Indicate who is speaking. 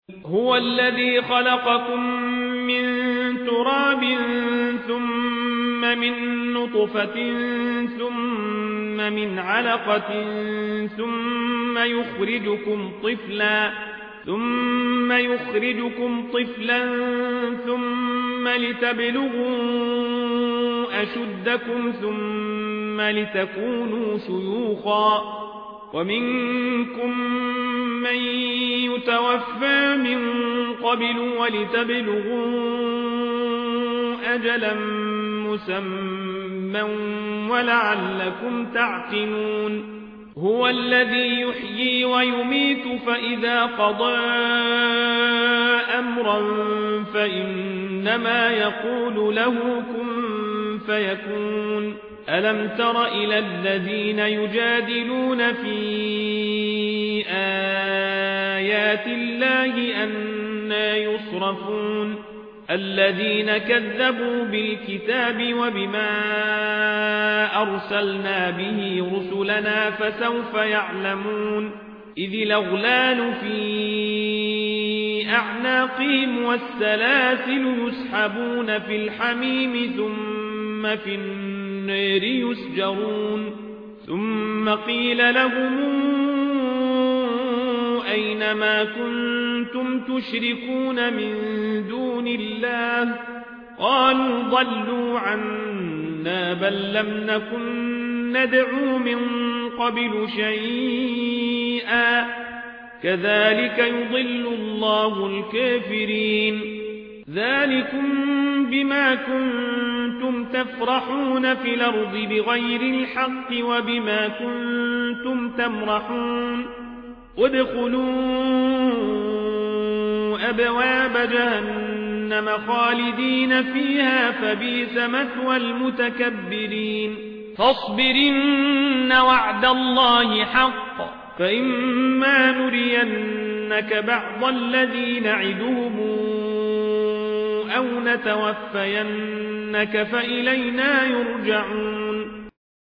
Speaker 1: هو الذي خلقكم من تراب ثم من نطفة ثم من علقة ثم يخرجكم طفلا ثم لتبلغوا أشدكم ثم لتكونوا شيوخا ومنكم من يتوفى من قبل ولتبلغوا أجلا مسمى ولعلكم تعقلون هو الذي يحيي ويميت فإذا قضى أمرا فإنما يقول له كن فيكون ألم تر إلى الذين يجادلون في آيات الله أنى يصرفون الذين كذبوا بالكتاب وبما أرسلنا به رسلنا فسوف يعلمون إذ الأغلال في أعناقهم والسلاسل يسحبون في الحميم ثم في النار يسجرون ثم قيل لهم أين ما كنتم تشركون من دون الله قالوا ضلوا عنا بل لم نكن ندعو من قبل شيئا كذلك يضل الله الكافرين ذلكم بما كنتم تفرحون في الأرض بغير الحق وبما كنتم تمرحون ادخلوا أبواب جهنم خالدين فيها فبئس مثوى المتكبرين فاصبرن وعد الله حق فإما نرينك بعض الذي نعدهم أو نتوفينك فإلينا يرجعون